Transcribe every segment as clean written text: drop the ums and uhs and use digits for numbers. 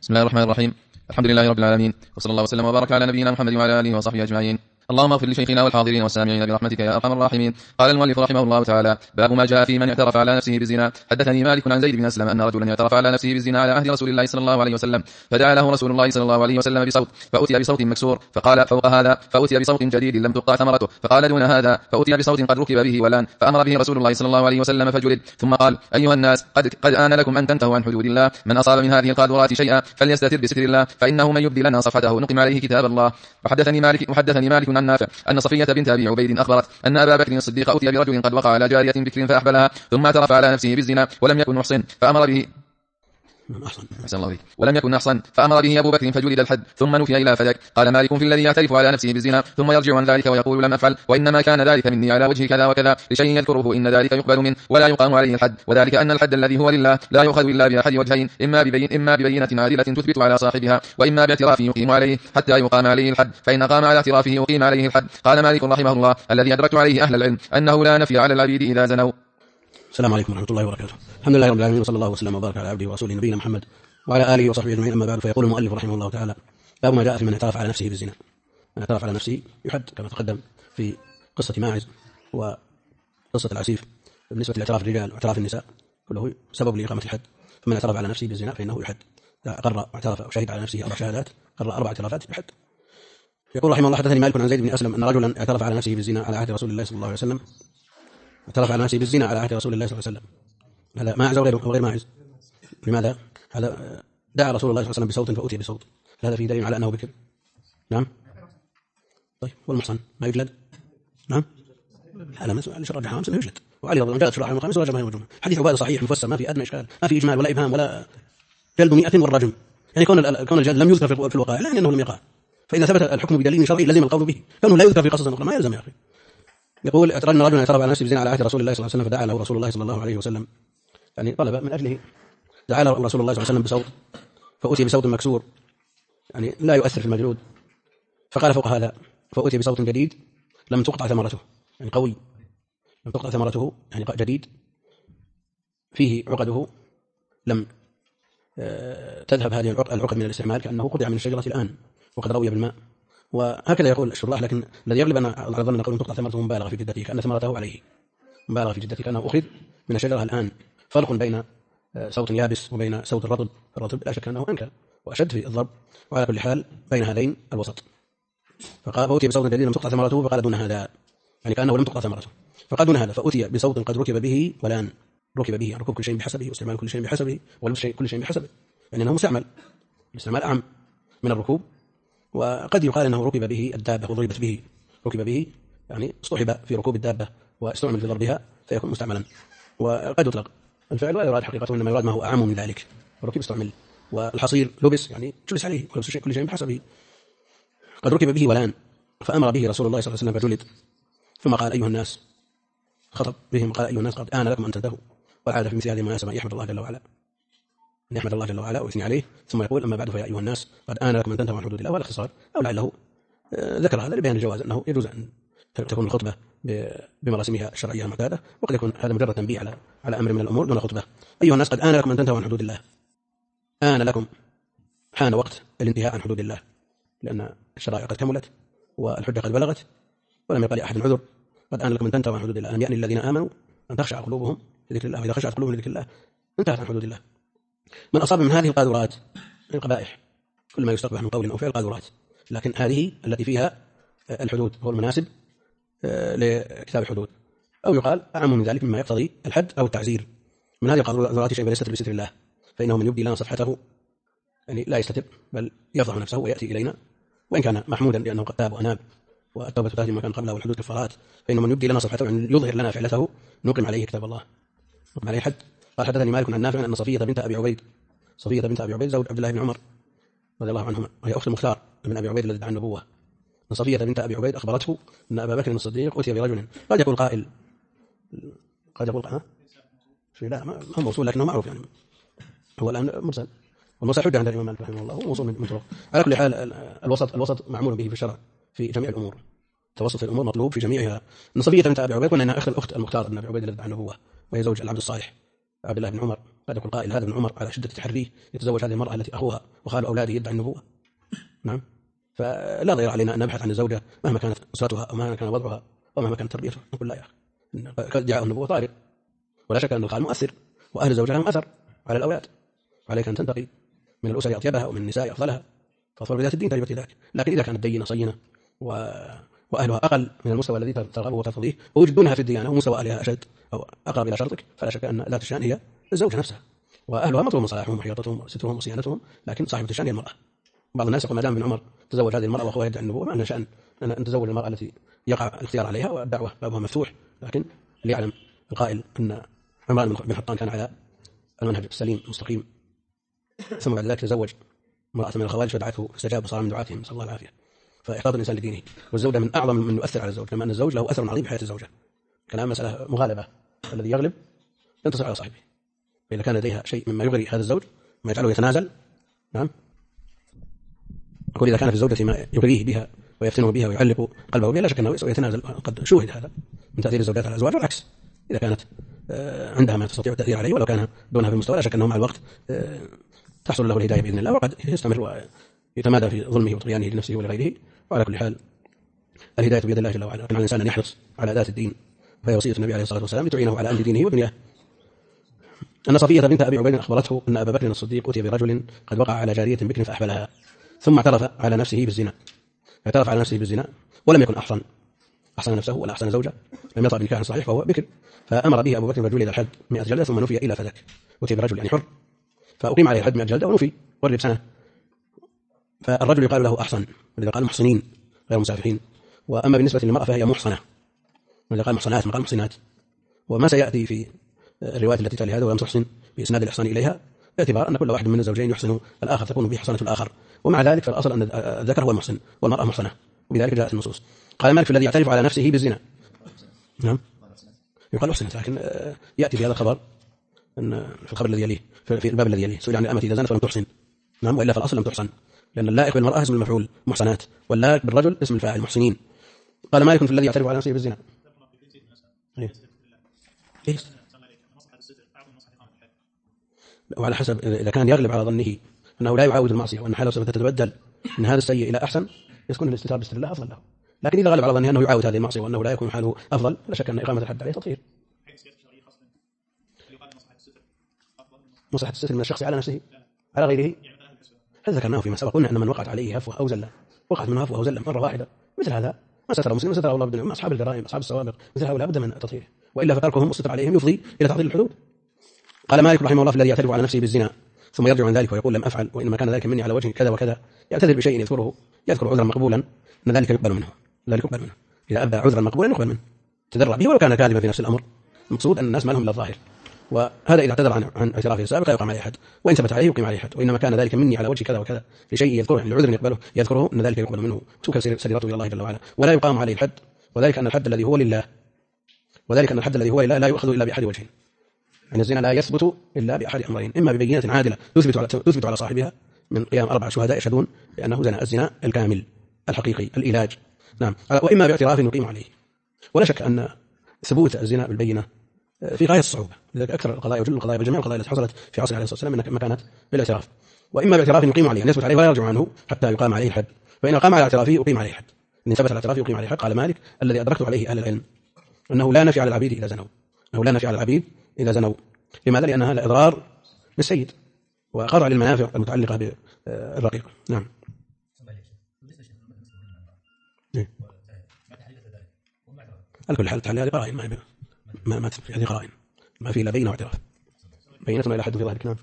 بسم الله الرحمن الرحيم. الحمد لله رب العالمين، وصلى الله وسلم وبارك على نبينا محمد وعلى آله وصحبه أجمعين. اللهم اغفر لشيخنا والحاضرين والسامعين برحمتك يا أرحم الراحمين. قال المؤلف رحمه الله تعالى: باب ما جاء في من اعترف على نفسه بالزنا. حدثني مالك عن زيد بن أسلم أن رجلا اعترف على نفسه بالزنا على عهد رسول الله صلى الله عليه وسلم، فدعا له رسول الله صلى الله عليه وسلم بصوت، فأتي بصوت مكسور، فقال فوق هذا، فأتي بصوت جديد لم تقطع ثمرته، فقال دون هذا، فأتي بصوت قد ركب به ولان، فأمر به رسول الله صلى الله عليه وسلم فجلد. ثم قال: أيها الناس، قد آن لكم أن تنتهوا عن حدود الله. من أصاب من هذه القاذورات شيئا فليستتر بستر الله، فإنه من يبدي لنا صفحته نقم عليه كتاب الله. وحدثني مالك عن نافع أن صفية بنت أبي عبيد أخبرت أن أبا بكر الصديق أتي برجل قد وقع على جارية بكر فأحبلها، ثم اعترف على نفسه بالزنا ولم يكن محصن، فأمر به فأمر به أبو بكر فجلد الحد، ثم نفي إلى فدك. قال مالك في الذي يعترف على نفسه بالزنا ثم يرجع عن ذلك ويقول لم أفعل، وإنما كان ذلك مني على وجه كذا وكذا، لشيء يذكره إن ذلك يقبل منه ولا يقام عليه الحد، وذلك أن الحد الذي هو لله لا يؤخذ إلا بأحد وجهين: إما ببينة عادلة تثبت على صاحبها، وإما باعتراف يقيم عليه حتى يقام عليه الحد، فإن قام على اعترافه يقيم عليه الحد. قال مالك رحمه الله: الذي أدركت عليه أهل العلم أنه لا نفي على العبيد إذا زنوا. السلام عليكم ورحمة الله وبركاته. الحمد لله رب العالمين، وصلى الله وسلم وبارك على عبده ورسوله نبينا محمد وعلى آله وصحبه أجمعين. أما بعد، فيقول المؤلف رحمه الله تعالى: باب ما جاء في من اعترف على نفسه بالزنا. من اعترف على نفسه يحد كما تقدم في قصة ماعز وقصة العسيف بالنسبة لاعتراف الرجال واعتراف النساء، كله سبب لإقامة الحد. فمن اعترف على نفسه بالزنا فإنه يحد. إذا أقر واعترف وشهد على نفسه 4 شهادات، قرر 4 اعترافات، يحد. يقول رحمه الله: حدثني مالك عن زيد بن أسلم أن رجلا اعترف على نفسه بالزنا على عهد رسول الله صلى الله عليه وسلم. اعترف على نفسه بالزنا على عهد رسول الله صلى الله عليه وسلم. هذا ماعز أو غير ماعز؟ لماذا؟ هذا دعا رسول الله صلى الله عليه وسلم بصوت فأتي بصوت، هذا فيه دليل على أنه بكر. نعم. طيب، والمحصن ما يجلد؟ نعم. هذا مسألة شرع الحرام سنه يجلد، وعلي رضي الله عنه جاءت شرع الخامس ورجمه وجمه. حديث عبادة صحيح مفسر، ما في أدنى إشكال، ما في إجمال ولا إبهام ولا جلد 100 والرجم. يعني كون الجلد لم يذكر في الوقائع لا يعني أنه لم يقع، فإذا ثبت الحكم بدليل شرعي لزم القول به، كونه لا يذكر في قصص أخرى ما يلزم يا أخي. يقول: أن رجلا اعترف على نفسه بالزنا على عهد رسول الله صلى الله عليه وسلم، فدعا له رسول الله صلى الله عليه وسلم، يعني طلب من أجله، دعا له رسول الله صلى الله عليه وسلم بصوت، فأتي بصوت مكسور يعني لا يؤثر في المجلود، فقال فوق هذا، فأتي بصوت جديد لم تقطع ثمرته، يعني قوي، لم تقطع ثمرته يعني جديد، فيه عقده لم تذهب هذه العقد من الاستعمال، كأنه قطع من الشجرة الآن وقد روي بالماء. وهكذا يقول الشراح، لكن الذي يغلب أن على ظن قول تقطع ثمرته مبالغة في جدته، كأن ثمرته عليه، مبالغة في جدته، كأنه أخذ من الشجرة الآن. فرق بين صوت يابس وبين صوت الرطب. الرطب لا شك أنه أنكى وأشد في الضرب، وعلى كل حال بين هذين الوسط. فقال: فأتي بصوت جديد لم تقطع ثمرته، فقال دون هذا، يعني كأنه لم تقطع ثمرته، فقال دون هذا، فأتي بصوت قد ركب به ولان. ركب به، ركوب كل شيء بحسبه، واستعمال كل شيء بحسبه، ولبس كل شيء بحسبه، يعني أنه مستعمل، الاستعمال أعم من الركوب. وقد يقال أنه ركب به الدابة وضربت به، ركب به يعني اصطحب في ركوب الدابة واستعمل في ضربها فيكون مستعملا. وقد يطلق الفعل ولا يراد حقيقته، إنما يراد ما هو أعم من ذلك، وركب استعمل. والحصير لبس يعني جلس عليه، ولبس كل شيء بحسبه. قد ركب به ولان، فأمر به رسول الله صلى الله عليه وسلم فجلد. ثم قال: أيها الناس، خطب بهم قال: أيها الناس، قد آن لكم أن تنتهوا. والعادة في مثل هذه المناسبة يحمد الله جل وعلا، أن يحمد الله جل وعلا ويثني عليه، ثم يقول: أما بعد فيا أيها الناس، قد آن لكم أن تنتهوا عن حدود الله. والاختصار أو لعله ذكر هذا لبيان الجواز، أنه يجوز أن تكون الخطبة بمراسمها الشرعية المعتادة، وقد يكون هذا مجرد تنبيه على أمر من الأمور دون خطبة. أيها الناس، قد آن لكم أن تنتهوا عن حدود الله. آن لكم، حان وقت الانتهاء عن حدود الله، لأن الشرائع قد كملت والحجة قد بلغت ولم يبقى لأحد عذر. قد آن لكم أن تنتهوا عن حدود الله، ألم يأن الذين آمنوا أن تخشع قلوبهم لذكر الله، وإذا خشعت قلوبهم لذكر الله انتهت عن حدود الله. من أصاب من هذه القاذورات، القبائح، كل ما يستقبح من قول أو فعل قاذورات، لكن هذه التي فيها الحدود هو المناسب لكتاب الحدود، أو يقال أعم من ذلك مما يقتضي الحد أو التعزير. من هذه القاذورات شيء يستتر بستر الله، فإنه من يبدي لنا صفحته، يعني لا يستتر بل يفضح نفسه ويأتي إلينا، وإن كان محمودا لأنه قد تاب وأناب، والتوبة تهدم ما كان قبله، والحدود كفارات، فإنه من يبدي لنا صفحته يعني يظهر لنا فعلته نقم عليه كتاب الله، نقم عليه حد. قال: حدثني مالك عن نافع أن صفية بنت أبي عبيد زوج عبد الله بن عمر رضي الله عنهما، وهي أخت المختار بن أبي عبيد الذي ادعى النبوة، أن صفية بنت أبي عبيد أخبرته أن أبا بكر الصديق أتي برجل. قد يقول قائل، لا ما هو موصول لكنه معروف، يعني هو الآن مرسل، والمرسل حجة عند الإمام مالك رحمه الله، هو موصول من طرق. على كل حال الوسط معمول به في الشرع في جميع الأمور، التوسط في الأمور مطلوب في جميعها. أن صفية بنت أبي عبيد، وأنها أخت المختار بن أبي عبيد الذي ادعى النبوة، وهي زوج العبد الصالح عبد الله بن عمر قد يقول قائل هذا ابن عمر على شدة تحريه يتزوج هذه المرأة التي أخوها وخال أولاده يدعي النبوة. نعم. فلا ضير علينا أن نبحث عن الزوجة مهما كانت أسرتها أو مهما كان وضعها أو مهما كانت تربيتها. نقول لا يا أخي، ادعاء النبوة طارئ، ولا شك أن الخال مؤثر، وأهل الزوجة لهم أثر على الأولاد، عليك أن تنتقي من الأسر أطيبها ومن النساء أفضلها، فاظفر بذات الدين تربت ذاك. لكن إذا كانت دينة صينة وأهلها أقل من المستوى الذي ترغبه وترتضيه ووجدونها في الديانة ومستوى أهلها أشد أو أقرب إلى شرطك، فلا شك أن ذات الشأن هي الزوجة نفسها، وأهلها مطلوب مصالحهم وحياطتهم وسترهم وصيانتهم، لكن صاحبة الشأن هي المرأة. بعض الناس يقول ما دام ابن عمر تزوج هذه المرأة وأخوها يدعي النبوة، ما عندنا شأن أن تزوج المرأة التي يقع الاختيار عليها والدعوة بابها مفتوح. لكن ليعلم القائل أن عمران بن حطان كان على المنهج السليم المستقيم، ثم بعد ذلك تزوج امرأة من الخوارج فدعته فاستجاب وصار من دعاتهم، نسأل الله العافية. فإحباط الإنسان لدينه، والزوجة من أعظم من يؤثر على الزوج، كما أن الزوج له أثر عظيم في حياة الزوجة. كلام مسألة مغالبة، الذي يغلب ينتصر على صاحبه. فإذا كان لديها شيء مما يغري هذا الزوج ما يجعله يتنازل، نعم، أقول إذا كان في الزوجة ما يغريه بها ويفتنه بها ويعلق قلبه بها، لا شك أنه يتنازل. قد شوهد هذا من تأثير الزوجات على الأزواج، والعكس إذا كانت عندها ما تستطيع التأثير عليه ولو كان دونها في المستوى، لا شك أنه مع الوقت تحصل له الهداية بإذن الله، وقد يستمر ويتمادى في ظلمه وطغيانه لنفسه ولغيره. وعلى كل حال الهداية بيد الله جل وعلا، على الإنسان أن يحرص على ذات الدين، فهي وصية النبي عليه الصلاة والسلام لتعينه على أمر دينه ودنياه. أن صفية بنت أبي عبيد أخبرته أن أبا بكر الصديق أتي برجل قد وقع على جارية بكر فأحبلها، ثم اعترف على نفسه بالزنا ولم يكن أحسن نفسه ولا أحسن زوجة، لم يطع بنكاح صحيح فهو بكر، فأمر به أبو بكر رجل إلى الحد 100 جلدة ثم نفي إلى فذاك. أتي برجل يعني حر، فأقيم عليه الحد 100 جلدة ونفي ورب سنة. فالرجل يقال له أحسن، ولذا قال محصنين غير مسافحين. وأما بالنسبة للمرأة فهي محصنة، ولذا قال محصنات ما قال محصنات. وما سيأتي في الروايات التي تلي هذا ولم تحسن بإسناد الإحسان إليها، باعتبار أن كل واحد من الزوجين يحسن الآخر تكون به حسنة الآخر، ومع ذلك فالأصل أن الذكر هو المحسن والمرأة محسنة، وبذلك جاءت النصوص. قال مالك في الذي يعترف على نفسه بالزنا، نعم يقال أحسنت، لكن يأتي في هذا الخبر أن في الخبر الذي يليه في الباب الذي يليه سئل عن الأمة إذا زنت فلم تحسن، نعم، وإلا فالأصل لم تحسن، لأن اللائق بالمرأة اسم المفعول محسنات، واللائق بالرجل اسم الفاعل محسنين. قال مالك في الذي يعترف على نفسه بالزنا، وعلى حسب إذا كان يغلب على ظنه أنه لا يعاود المعصية وأن حاله سوف تتبدل من هذا السيء إلى أحسن، يكون الاستتار بستر الله أفضل له. لكن إذا غلب على ظنه أنه يعاود هذه المعصية وأنه لا يكون حاله أفضل، لا شك أن إقامة الحد عليه تطهير. مصلحة الستر من الشخص على نفسه على غيره، هذا ذكرناه فيما سبق، قلنا أن من وقعت عليه هفوة أو زلة، وقعت منه هفوة أو زلة مرة واحدة، مثل هذا ما ستر مسلم ستر الله بدون أصحاب الجرائم أصحاب السوابق، مثل هؤلاء بد من تطهيره، وإلا فتركهم والستر عليهم يفضي إلى تعطيل الحدود. قال مالك رحمه الله في الذي يعترف على نفسه بالزنا ثم يرجع عن ذلك ويقول لم أفعل وإنما كان ذلك مني على وجه كذا وكذا، يعتذر بشيء يذكر عذرا مقبولا، أن ذلك يقبل منه، إذا أبى عذرا مقبولا يقبل منه، تدرع به ولو كان كاذبا في نفس الأمر. المقصود أن الناس ما لهم إلا الظاهر، وهذا إذا اعتذر عن اعترافه السابق يقام عليه حد، وإن ثبت عليه يقيم عليه حد، وإنما كان ذلك مني على وجه كذا وكذا لشيء يذكره لعذر يقبله يذكره، أن ذلك يقبل منه توكل سريرته إلى الله جل وعلا ولا يقام عليه الحد، وذلك أن الحد الذي هو لله لا يؤخذ إلا بأحد وجهين، يعني الزنا لا يثبت إلا بأحد أمرين، إما ببينة عادلة تثبت على صاحبها من قيام 4 شهداء يشهدون بأنه زنا الزنا الكامل الحقيقي العلاج، نعم، وإما باعتراف يقيم عليه. ولا شك أن ثبوت الزنا بالبينة في غاية الصعوبة، لذلك أكثر القضايا وجل القضايا بالجميع القضايا التي حصلت في عصر عليه الصلاة والسلام ما كانت بالاعتراف، وإما باعتراف يقيم عليه، أن يثبت عليه ولا يرجع عنه حتى يقام عليه الحد، فإن قام على اعترافه يقيم عليه الحد، إن ثبت على اعترافه يقيم عليه الحد. قال مالك الذي أدركت عليه أهل العلم أنه لا نفي على العبيد إذا زنوا، لماذا؟ لأنها لا إضرار بالسيد وقطع للمنافع المتعلقة بالرقيق، نعم. على كل حال تعالى هذه قرائن ما تفرق، هذه قرائن ما في لا بينة واعتراف، بينتنا إلى حد في ظاهرك، نعم.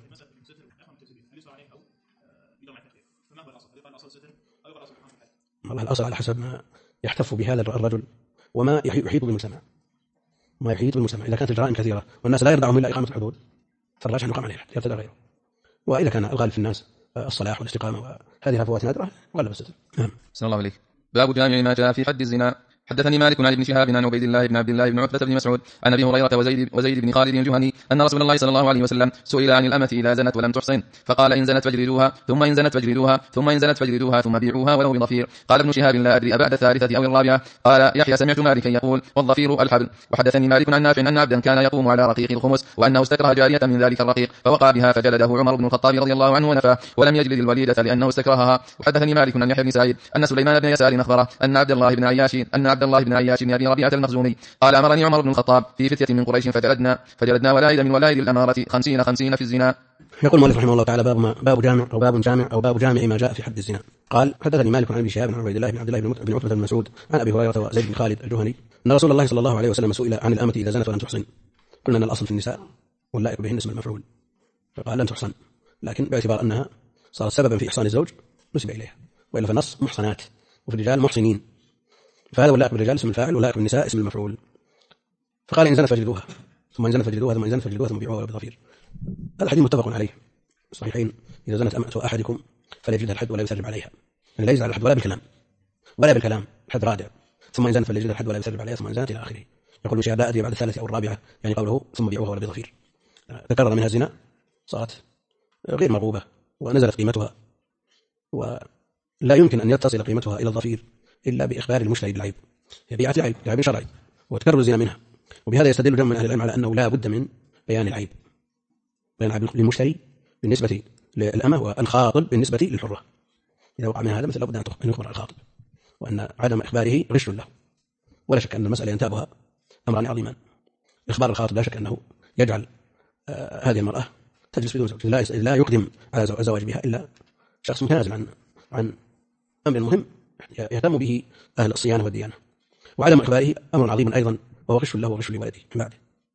والله الأصل على حسب ما يحتف بهذا الرجل وما يحيط بالمجتمع، إذا كانت الجرائم كثيرة والناس لا يرضعهم إلا إقامة الحدود فالراجح أن يقام عليه الحد يرتدى غيره، وإذا كان الغالب في الناس الصلاح والاستقامة وهذه الهفوات نادرة غلب الستر، نعم. صلى الله عليك. باب جامع ما جاء في حد الزنا. حدثني مالك عن ابن شهاب عن عبيد الله بن عبد الله بن عتبة بن مسعود عن ابي هريرة وزيد بن خالد الجهني ان رسول الله صلى الله عليه وسلم سئل عن الأمة إذا زنت ولم تحصن فقال إن زنت فاجلدوها ثم إن زنت فاجلدوها ثم إن زنت فاجلدوها ثم بيعوها ولو بضفير. قال ابن شهاب لا أدري أبعد الثالثة أو الرابعة. قال يحيى سمعت مالكا يقول والضفير الحبل. وحدثني مالك عن نافع أن عبدا كان يقوم على رقيق الخمس وأنه استكره جارية من ذلك الرقيق فوقع بها فجلده عمر بن الخطاب رضي الله عنه ونفاه ولم يجلد الوليدة لأنه استكرهها. وحدثني مالك عن يحيى بن سعيد أن سليمان بن يسار أخبره أن عبد الله بن عياش أبي ربيعة المخزومي قال أمرني عمر بن الخطاب في فتية من قريش فجلدنا ولائد من ولائد الأمارة 50 في الزنا. يقول المؤلف رحمه الله تعالى باب جامع ما جاء في حد الزنا. قال حدثني مالك عن ابن شهاب عن عبيد الله بن عبد الله بن عتبة بن مسعود عن ابي هريرة وزيد بن خالد الجهني ان رسول الله صلى الله عليه وسلم سئل عن الأمة إذا زنت ولم تحصن. قلنا ان الاصل في النساء واللائق بهن اسم المفعول فقال لن تحصن، لكن باعتبار انها صارت سببا في احصان الزوج نسب اليها، والا فالنص محصنات وفي الرجال محصنين، فهذا واللائق بالرجال اسم الفاعل واللائق بالنساء اسم المفعول. فقال إن زنت فاجلدوها ثم إن زنت فاجلدوها ثم إن زنت فاجلدوها ثم بيعوها بضفير. هذا الحديث متفق عليه صحيحين. إذا زنت أمة أحدكم فليجلدها الحد ولا يسرب عليها، يعني لا يزعل الحد ولا بالكلام الحد رادع. ثم إن زنت فليجلدها الحد ولا يسرب عليها ثم إن زنت إلى آخره. يقول الشيخ لا أدري بعد الثالثة أو الرابعة، يعني قوله ثم بيعوها ولا بضفير. تكرر منها الزنا صارت غير مرغوبة ونزلت قيمتها، ولا يمكن أن يتصل قيمتها إلى الضفير إلا بإخبار المشتري بالعيب، بيعة العيب شرعي وتكرر الزنا منها. وبهذا يستدل جمع من أهل العلم على أنه لا بد من بيان العيب للمشتري بالنسبة للأمة والخاطب بالنسبة للحرة. إذا وقع من هذا مثل لابد أن يخبر الخاطب، وأن عدم إخباره غش له. ولا شك أن المسألة ينتابها أمران عظيمان. إخبار الخاطب لا شك أنه يجعل هذه المرأة تجلس بدون زوج، لا يقدم على الزواج بها إلا شخص متنازل عن أمر مهم يهتم به أهل الصيانة والديانة. وعدم إخباره أمر عظيم أيضا وهو غش له وغش لولده من بعده.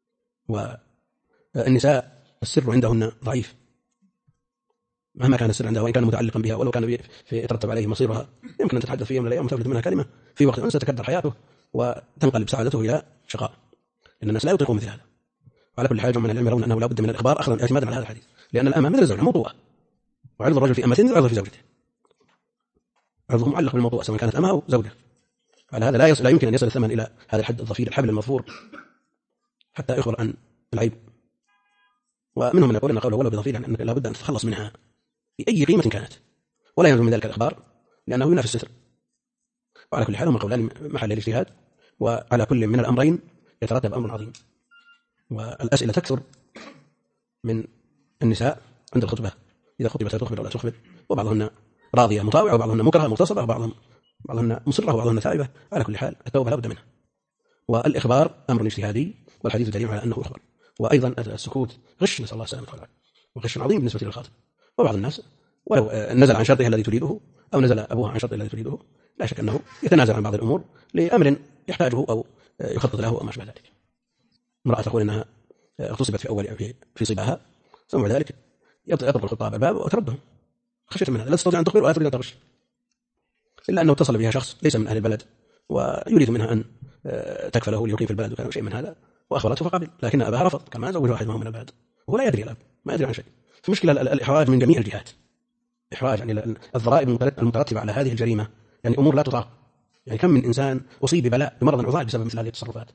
والنساء السر عندهن ضعيف مهما كان السر عندها، وإن كان متعلقا بها ولو كان يترتب عليه مصيرها، يمكن أن تتحدث في يوم من الأيام وتفلت منها كلمة في وقت ستتكدر حياته وتنقلب سعادته إلى شقاء. إن الناس لا يطيقون مثل هذا. وعلى كل حال من العلم يرون أنه لا بد من الإخبار أخذا اعتمادا على هذا الحديث، لأن الأمة مثل الزوجة موضوعة، وعرض الرجل في أمته عرض في زوجته، عرضه معلق بالموضوع سواء كانت أمه أو زوجة. على هذا لا يمكن أن يصل الثمن إلى هذا الحد الضفير الحبل المظفور حتى يخبر عن العيب. ومنهم من يقول أن قوله ولو بضفير يعني أنك لا بد أن تتخلص منها بأي قيمة كانت، ولا يلزم من ذلك الإخبار لأنه ينافي الستر. وعلى كل حال هم قولان محل الاجتهاد، وعلى كل من الأمرين يترتب أمر عظيم. والأسئلة تكثر من النساء عند الخطبة، إذا خطبت تخبر ولا تخبر، وبعضهن راضية مطاوعة وبعضهن مكرهة مغتصبة وبعضهن مصرة وبعضهن ثائبة. على كل حال التوبة لا بد منها. والإخبار أمر اجتهادي والحديث دليل على أنه يخبر. وأيضا السكوت غش، نسأل الله السلامة والعافية، وغش عظيم بالنسبة للخاطب. وبعض الناس ولو نزل عن شرطه الذي تريده أو نزل أبوها عن شرطه الذي تريده لا شك أنه يتنازل عن بعض الأمور لأمر يحتاجه أو يخطط له أو ما شابه ذلك. امرأة تقول أنها اغتصبت في أول في صباها، ثم بعد ذلك يطرق الخطاب الباب وتردهم خشية من هذا، لا تستطيع أن تخبر ولا تريد أن تغش، إلا أنه اتصل بها شخص ليس من أهل البلد ويريد منها أن تكفله ليقيم في البلد وكان شيء من هذا، وأخبرته فقبل، لكن أباها رفض كما زوج واحد منهم من البلد وهو لا يدري الأب ما يدري عن شيء. فمشكلة الإحراج من جميع الجهات، إحراج يعني الضرائب المترتبة على هذه الجريمة، يعني أمور لا تطاق. يعني كم من إنسان أصيب ببلاء بمرض عضال بسبب مثل هذه التصرفات.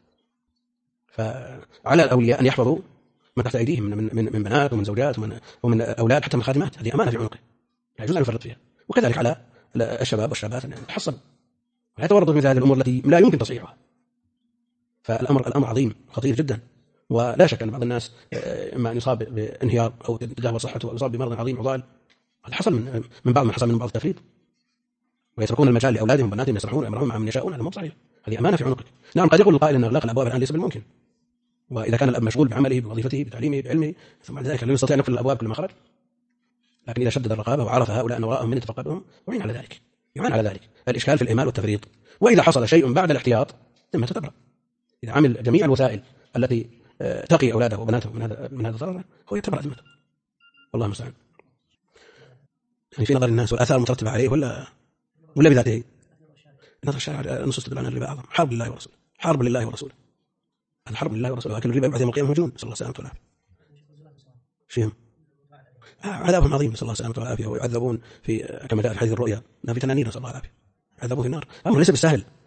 فعلى الأولياء أن يحفظوا ما تحت أيديهم من بنات ومن زوجات ومن أولاد حتى من خادمات، هذه أمانة في عنقه لا يجوز أن يفرط فيها. وكذلك على الشباب والشابات أن يتحصنوا ولا يتورطوا في مثل هذه الأمور التي لا يمكن تصحيحها. فالأمر عظيم خطير جدا، ولا شك أن بعض الناس إما أن يصاب بانهيار أو تدهور صحته أو يصاب بمرض عظيم عضال. هذا حصل من بعض ما حصل من بعض التفريط، ويتركون المجال لأولادهم وبناتهم يسرحون ويمرحون مع من يشاءون. هذا مو صحيح، هذه أمانة في عنقك. نعم قد يقول القائل أن إغلاق الأبواب الآن ليس بالممكن، وإذا كان الأب مشغول بعمله بوظيفته بتعليمه بعلمه ثم بعد ذلك لا يستطيع أن يقفل الأبواب كل ما خرج. لكن إذا شدد الرقابة وعرف هؤلاء أن وراءهم من يتفقدهم وعين على ذلك الإشكال في الإهمال والتفريط. وإذا حصل شيء بعد الاحتياط ثم تتبرأ. إذا عمل جميع الوسائل التي تقي أولاده وبناته من هذا الضرر هو يتبرأ ذمته. والله المستعان. يعني في نظر الناس والآثار المترتبة عليه ولا بذاته. نظر الشارع نصوص تدل عن الربا أعظم حرب لله ورسوله، حرب لله ورسوله، الحرب لله ورسوله. لكن الربا يبعث يوم القيامة مجنون، نسأل الله السلامة والعافية. فيهم عذابهم عظيم، نسأل الله السلامة والعافية. ويعذبون في كما جاء في حديث الرؤيا في تنانين، نسأل الله العافية، يعذبون في النار. أمر ليس بالسهل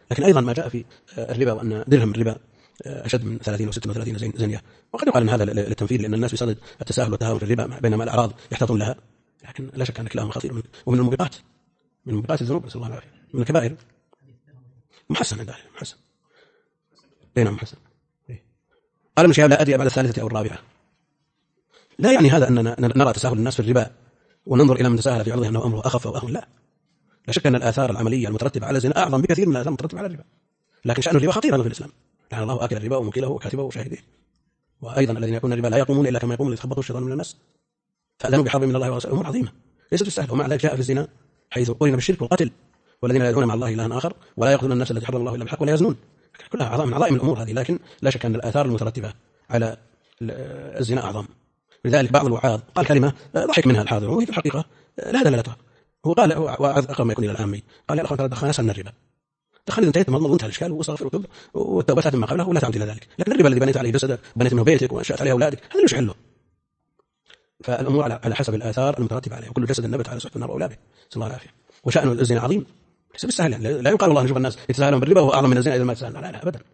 لكن أيضا ما جاء في الربا وأن درهم الربا أشد من 30 أو 36 زنية، وقد يقال أن هذا للتنفيذ، لأن الناس بصدد التساهل والتهاون في الربا بينما الأعراض يحتاطون لها، لكن لا شك أن كلاهما خطير ومن الموبقات، من موبقات الذنوب، نسأل الله العافية، من الكبائر. محسن عند أهل محسن. نعم محسن. قال ابن شهاب لا أدري بعد الثالثة أو الرابعة. لا يعني هذا أننا نرى تساهل الناس في الربا وننظر إلى من تساهل في عرضه أنه أمره أخف أو أهون، لا شك أن الآثار العملية المترتبة على الزنا أعظم بكثير من الآثار المترتبة على الربا، لكن شأن الربا خطير في الإسلام، لعن الله آكل الربا وموكله وكاتبه وشاهده. وأيضا الذين يأكلون الربا لا يقومون إلا كما يقوم الذي يتخبطه الشيطان من الناس، فأذنوا بحرب من الله ورسوله، أمور عظيمة ليست بالسهل. ومع ذلك جاء في الزنا حيث قرن بالشرك والقتل، والذين لا يدعون مع الله إلها آخر ولا يقتلون النفس التي حرم الله إلا بالحق ولا يزنون، كلها من عظائم الأمور هذه، لكن لا شك أن الآثار المترتبة على الزنا أعظم. لذلك بعض الوعاظ قال كلمة ضحك منها الحاضر وهي في الحقيقة لا دلالتها. هو قال وعظ أقرب ما يكون إلى العامي، قال يا أخوان ترى دخلنا سن الربا، دخل إذا انتهيت مضمض وانتهى الإشكال واستغفر وتوب والتوبة تأتي ما قبله ولا تعود إلى ذلك. لكن الربا الذي بنيت عليه جسدك بنيت منه بيتك وأنشأت عليه أولادك هذا مش حله. فالأمور على حسب الآثار المترتبة عليه، وكل جسد نبت على سحت النار وأولاده، صلى الله العافية. وشأن الزنا عظيم ليس بالسهل، يعني لا يقال والله نشوف الناس يتساهلون بالربا وهو أعظم من الزنا إذا ما يتساهل، لا أبدا.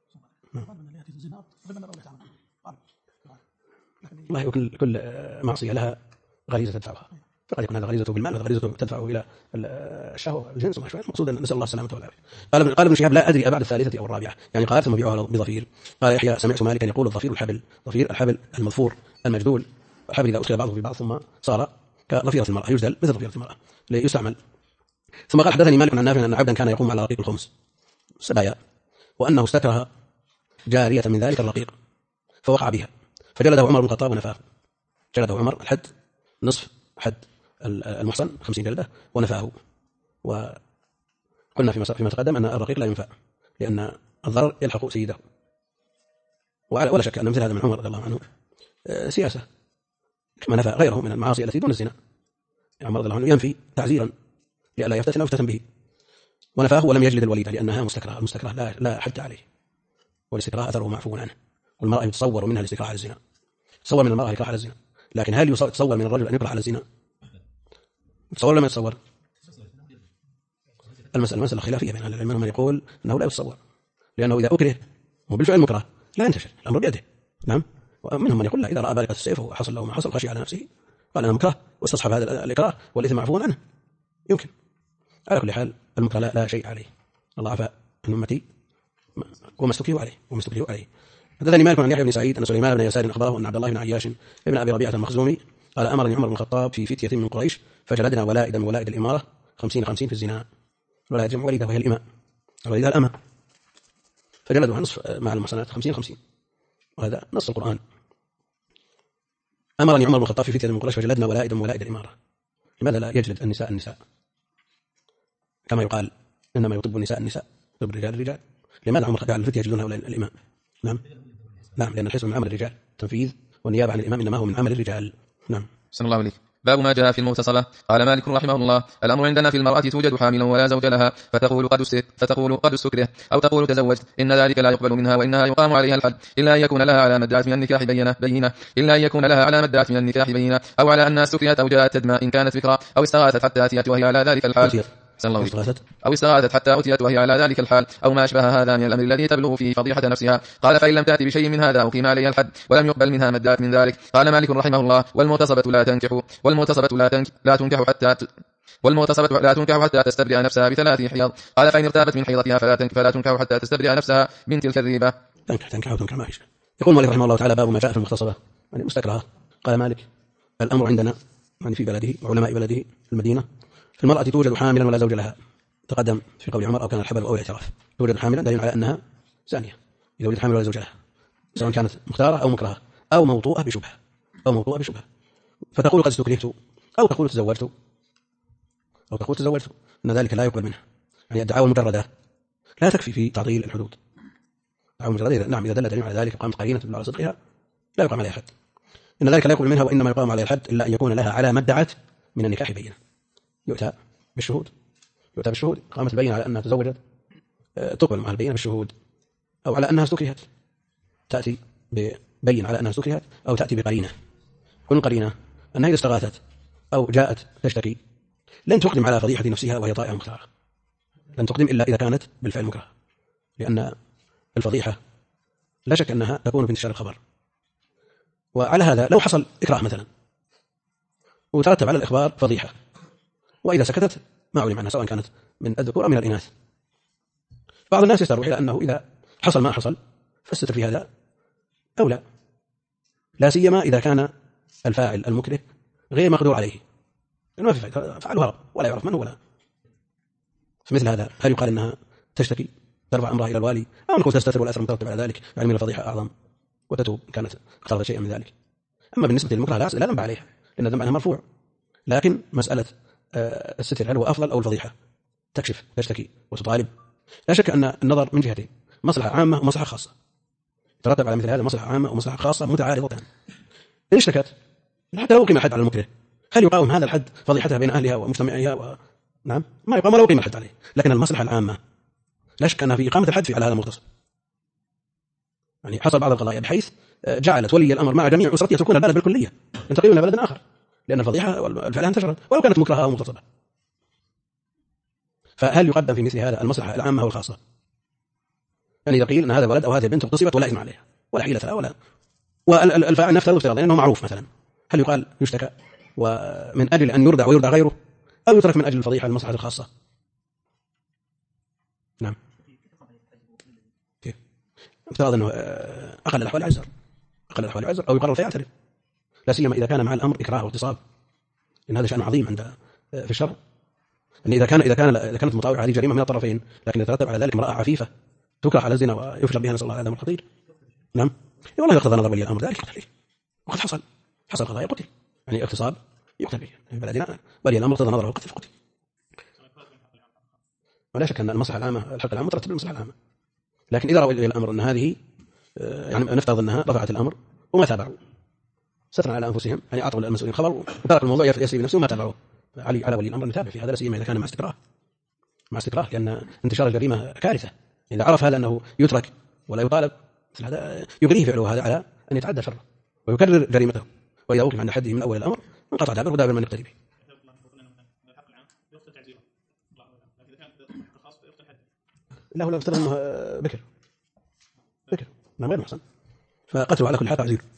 والله كل معصية لها غريزة تدفعها، فقد يكون هذا غريزته بالمال وغريزته تدفعه إلى الشهوة والجنس وما شابه، المقصود أن نسأل الله السلامة والعافية. قال ابن شهاب لا أدري أبعد الثالثة أو الرابعة، يعني قال ثم بيعوها بظفير. قال يحيى سمعت مالكا يقول الظفير الحبل، ظفير الحبل المظفور المجدول، الحبل إذا أدخل بعضه في بعض ثم صار كظفيرة المرأة، يجدل مثل ظفيرة المرأة ليستعمل. ثم قال حدثني مالك عن نافع أن عبدا كان يقوم على رقيق الخمس سبايا، وأنه استكره جارية من ذلك الرقيق فوقع بها فجلده عمر بن الخطاب ونفاه. جلده عمر الحد نصف حد المحصن 50 جلدة ونفاه. وقلنا فيما تقدم أن الرقيق لا ينفع لأن الضرر يلحق سيده، ولا شك أن مثل هذا من عمر رضي الله عنه سياسة، كما نفى غيره من المعاصي التي دون الزنا. عمر رضي الله عنه ينفي تعزيرا لئلا يفتتن أو يفتتن به، ونفاه ولم يجلد الوليدة لأنها مستكرهة، المستكره لا حد عليه، والاستكراه أثره معفو عنه. والمرأة يتصور منها الاستكراه على الزنا، تصور من المرأة يكره على الزنا، لكن هل يتصور من الرجل أن يكره على الزنا؟ يتصور ولا ما يتصور؟ المسألة خلافية بين أهل العلم، من يقول أنه لا يتصور لأنه إذا أكره وبالفعل مكره لا ينتشر الأمر بيده. نعم. ومنهم من يقول لا، إذا رأى بارقة السيف وحصل له ما حصل خشي على نفسه قال أنا مكره واستصحب هذا الإكراه والإثم معفو عنه، يمكن. على كل حال المكره لا شيء عليه، الله عفا عن أمتي وما استكرهوا عليه. حدثني مالك عن يحيى بن سعيد أن سليمان بن يسار أخبره أن عبد الله بن عياش ابن أبي ربيعة المخزومي قال أمرني عمر بن الخطاب في فتية من قريش فجلدنا ولائدا من ولائد الإمارة 50 في الزنا. الولائد جمع وليدة وهي الإماء، الوليدة الأمة، فجلدوها نصف مع المحصنات 50، وهذا نص القرآن. أمرني عمر بن الخطاب في فتية من قريش فجلدنا ولائدا من ولائد الإمارة. لماذا لا يجلد النساء كما يقال إنما يطب النساء يطب الرجال؟ لماذا عمر جعل الفتية يجلدون هؤلاء الإمام؟ نعم لأن الحسن من عمل الرجال، تنفيذ والنيابة عن الإمام إنما هو من عمل الرجال. نعم. صلى الله عليه. باب ما جاء في المغتصبة. قال مالك رحمه الله الأمر عندنا في المرأة توجد حاملا ولا زوج لها فتقول قد استكره أو تقول تزوجت، إن ذلك لا يقبل منها وإنها يقام عليها الحد إلا أن يكون لها على مدعت من النكاح بينة أو على أنها استكرهت أو جاءت تدمى إن كانت فكرة أو استغاثت حتى أتيت وهي على ذلك الحال أو استغاثت حتى أتيت وهي على ذلك الحال أو ما أشبه هذا من الأمر الذي تبلغ فيه فضيحة نفسها. قال فإن لم تأتي بشيء من هذا أقيم عليها الحد ولم يقبل منها مدات من ذلك. قال مالك رحمه الله والمغتصبة لا تنكح حتى تستبرئ نفسها ب3 حيض. قال فإن ارتابت من حيضتها فلا تنكح حتى تستبرئ نفسها من تلك الريبة. تنكح ما فيش. يقول مالك رحمه الله تعالى باب ما جاء في المغتصبة يعني مستكرهة. قال مالك الأمر عندنا يعني في بلده وعلماء بلده المدينة في المرأة توجد حاملا ولا زوج لها. تقدم في قول عمر أو كان الحبل أو الاعتراف. توجد حاملا دليل على أنها زانية إذا وجد حامل ولا زوج لها، سواء كانت مختارة أو مكرهة أو موطوءة بشبهة فتقول قد استكرهت أو تقول تزوجت أن ذلك لا يقبل منها. يعني الدعاوى المجردة لا تكفي في تعطيل الحدود. الدعاوى المجردة نعم إذا دل دليل على ذلك وقامت قرينة على صدقها لا يقام عليها حد، إن ذلك لا يقبل منها وإنما يقام عليها الحد إلا أن يكون لها على ما ادعت من النكاح بينة. يؤتى بالشهود قامت البينة على أنها تزوجت تقبل مع البينة بالشهود، أو على أنها استكرهت تأتي ببين على أنها استكرهت أو تأتي بقرينة. كل قرينة أنها إذا استغاثت أو جاءت تشتكي لن تقدم على فضيحة نفسها وهي طائعة مختارة، لن تقدم إلا إذا كانت بالفعل مكره. لأن الفضيحة لا شك أنها تكون في انتشار الخبر. وعلى هذا لو حصل إكراه مثلا وترتب على الإخبار فضيحة، وإذا سكتت ما علم عنها سواء كانت من الذكور أو من الإناث، بعض الناس يستروح إلى أنه إذا حصل ما حصل فالستر في هذا أولى، لا سيما إذا كان الفاعل المكره غير مقدور عليه، لأنه ما في فعله هرب ولا يعرف من هو ولا. فمثل هذا هل يقال أنها تشتكي ترفع أمرها إلى الوالي، أو نقول تستتر والأثر المترتب على ذلك يعني من الفضيحة أعظم وتتوب كانت اقترضت شيئا من ذلك. أما بالنسبة للمكره لا ذنب عليها لأن الذنب عنها مرفوع، لكن مسألة الستر هل هو أفضل أو الفضيحة تكشف تشتكي وتطالب. لا شك أن النظر من جهتين، مصلحة عامة ومصلحة خاصة، ترتب على مثل هذا مصلحة عامة ومصلحة خاصة متعارضتان. إن اشتكت حتى لو قيم الحد على المكره، هل يقاوم هذا الحد فضيحتها بين أهلها ومجتمعها نعم ما يقاوم ولو قيم الحد عليه، لكن المصلحة العامة لا شك أنها في إقامة الحد في على هذا المغتصب. يعني حصل بعض القضايا بحيث جعلت ولي الأمر مع جميع أسرته يتركون البلد بالكلية ينتقلون إلى بلد آخر لأن الفضيحة والفعلها انتشرت ولو كانت مكرهة أو مغتصبة. فهل يقدم في مثل هذا المصلحة العامة والخاصة؟ يعني إذا قيل أن هذا الولد أو هذه البنت اغتصبت ولا إثم عليها ولا حيلة لها ولا، والفاعل نفترض افتراضا أنه معروف مثلا، هل يقال يشتكى ومن أجل أن يردع ويردع غيره، أو يترك من أجل الفضيحة المصلحة الخاصة؟ نعم كيف؟ افترض أنه أقل الأحوال عذر، أقل الأحوال عذر، أو يقرر فيعترف، لا سيما إذا كان مع الأمر إكراه واغتصاب، إن هذا شأن عظيم عند في الشرع. أن إذا كانت مطاوعة هذه جريمة من الطرفين، لكن يترتب على ذلك امرأة عفيفة تكره على الزنا ويفجر بها، نسأل الله العافية، الخطير. نعم والله يقتضى نظر ولي الأمر ذلك يقتل فيه، وقد حصل قضايا قتل، يعني اغتصاب يقتل فيه في بلدنا، ولي الأمر اقتضى نظره وقتل فقتل. ولا شك أن المصلحة العامة الحق العام مترتب المصلحة العامة، لكن إذا رأى ولي الأمر أن هذه يعني نفترض أنها رفعت الأمر وما تابعوا سترا على أنفسهم، يعني أعطوا المسؤولين خبر وترك الموضوع يسري بنفسه وما تابعوه، على ولي الأمر أن يتابع في هذا، لا سيما إذا كان مع استكراه، لأن انتشار الجريمة كارثة. إذا عرف هذا أنه يترك ولا يطالب هذا يغريه فعله هذا على أن يتعدى شره ويكرر جريمته، وإذا أوقف عند حده من أول الأمر انقطع دابر ودابر من يقتدي به. لا هو لا يفترض أنه بكر ما غير محسن، فقتله على كل حال تعزير.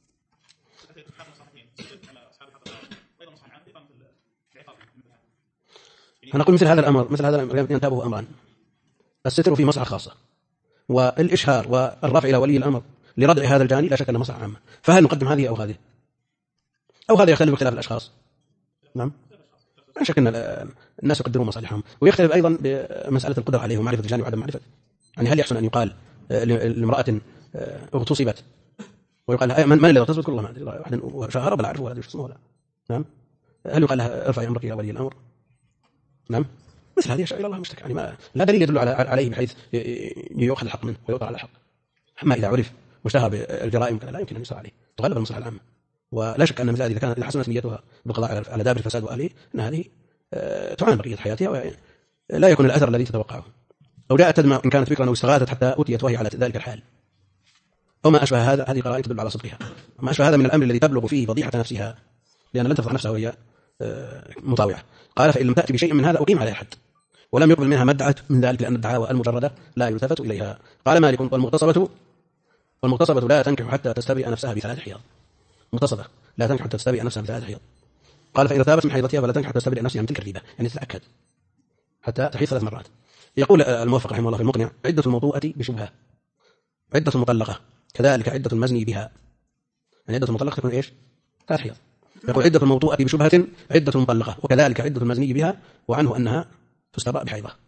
فنقول مثل هذا الأمر ينتابه أمران: الستر في مصلحة خاصة، والإشهار والرفع إلى ولي الأمر لردع هذا الجاني لا شك أنه مصلحة عامة. فهل نقدم هذه أو هذه؟ أو هذا يختلف باختلاف الأشخاص. نعم لا شك أن الناس يقدرون مصالحهم، ويختلف أيضا بمسألة القدرة عليه ومعرفة الجاني وعدم معرفة. يعني هل يحسن أن يقال لامرأة اغتصبت ويقال من الذي اغتصبت؟ كل ما أدري واحد وشهر بلا أعرفه ولا أدري اسمه ولا. نعم هل يقال لها ارفعي أمرك إلى ولي الأمر؟ نعم مثل هذه أشياء إلى الله مشتكى، يعني ما لا دليل يدل عليه بحيث يؤخذ الحق منه ويوقع على الحق. أما إذا عرف واشتهر بالجرائم لا يمكن أن يسرع عليه، تغلب المصلحة العامة. ولا شك أن مثل هذه إذا كانت حسنت نيتها بالقضاء على دابر الفساد وأهله، أن هذه تعاني بقية حياتها ولا يكون الأثر الذي تتوقعه. أو جاءت تدمع إن كانت فكرة أو استغاثت حتى أتيت وهي على ذلك الحال، أو ما أشبه هذا، هذه قرائن تدل على صدقها. وما أشبه هذا من الأمر الذي تبلغ فيه فضيحة نفسها، لأن لن تفضح نفسها وهي مطاوعة. قال: فإن لم تأتي بشيء من هذا أقيم عليها الحد، ولم يقبل منها ما ادعت من ذلك، لأن الدعاوى المجردة لا يلتفت إليها. قال مالك: والمغتصبة لا تنكح حتى تستبرئ نفسها ب3 حيض. مغتصبة لا تنكح حتى تستبرئ نفسها ب3 حيض. قال: فإذا تابت من حيضتها فلا تنكح حتى تستبرئ نفسها من تلك الريبة، يعني تتأكد حتى تحيض 3 مرات. يقول الموفق رحمه الله في المقنع: عدة الموطوءة بشبهة، عدة المطلقة كذلك عدة المزني بها. يعني عدة المطلقة تكون إيش؟ 3 حيض. يقول: عدة الموطوءة بشبهة عدة المطلقة، وكذلك عدة المزني بها، وعنه أنها تستبرأ